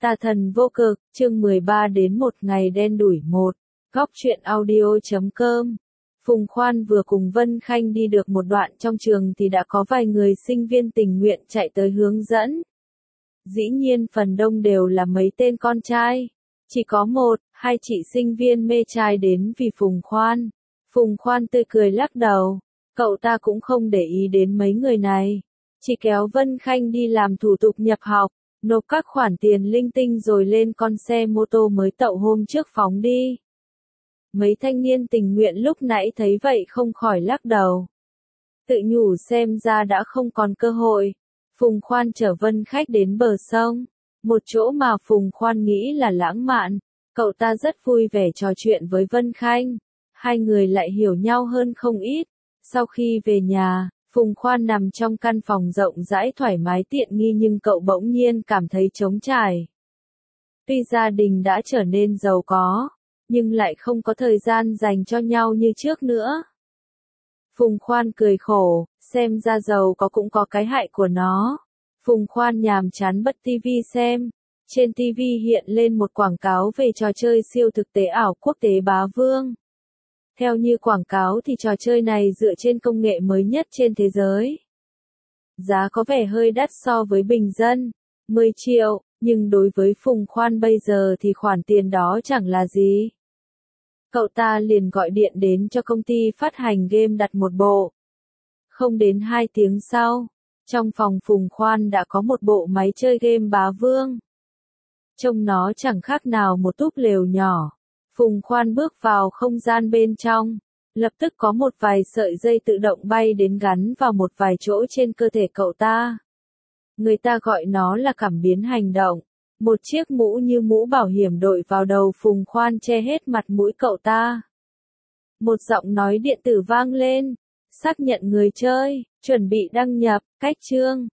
Tà thần vô cực, chương 13 đến một ngày đen đủi một. Góc truyện audio.com. Phùng Khoan vừa cùng Vân Khanh đi được một đoạn trong trường thì đã có vài người sinh viên tình nguyện chạy tới hướng dẫn. Dĩ nhiên phần đông đều là mấy tên con trai. Chỉ có một, hai chị sinh viên mê trai đến vì Phùng Khoan. Phùng Khoan tươi cười lắc đầu. Cậu ta cũng không để ý đến mấy người này. Chỉ kéo Vân Khanh đi làm thủ tục nhập học, nộp các khoản tiền linh tinh rồi lên con xe mô tô mới tậu hôm trước phóng đi. Mấy thanh niên tình nguyện lúc nãy thấy vậy không khỏi lắc đầu. Tự nhủ xem ra đã không còn cơ hội. Phùng Khoan chở Vân Khách đến bờ sông, một chỗ mà Phùng Khoan nghĩ là lãng mạn. Cậu ta rất vui vẻ trò chuyện với Vân Khanh. Hai người lại hiểu nhau hơn không ít. Sau khi về nhà, Phùng Khoan nằm trong căn phòng rộng rãi thoải mái tiện nghi nhưng cậu bỗng nhiên cảm thấy trống trải. Tuy gia đình đã trở nên giàu có, nhưng lại không có thời gian dành cho nhau như trước nữa. Phùng Khoan cười khổ, xem ra giàu có cũng có cái hại của nó. Phùng Khoan nhàm chán bật tivi xem. Trên tivi hiện lên một quảng cáo về trò chơi siêu thực tế ảo quốc tế Bá Vương. Theo như quảng cáo thì trò chơi này dựa trên công nghệ mới nhất trên thế giới. Giá có vẻ hơi đắt so với bình dân, 10 triệu, nhưng đối với Phùng Khoan bây giờ thì khoản tiền đó chẳng là gì. Cậu ta liền gọi điện đến cho công ty phát hành game đặt một bộ. Không đến 2 tiếng sau, trong phòng Phùng Khoan đã có một bộ máy chơi game Bá Vương. Trông nó chẳng khác nào một túp lều nhỏ. Phùng Khoan bước vào không gian bên trong, lập tức có một vài sợi dây tự động bay đến gắn vào một vài chỗ trên cơ thể cậu ta. Người ta gọi nó là cảm biến hành động. Một chiếc mũ như mũ bảo hiểm đội vào đầu Phùng Khoan che hết mặt mũi cậu ta. Một giọng nói điện tử vang lên, xác nhận người chơi, chuẩn bị đăng nhập, cách chương.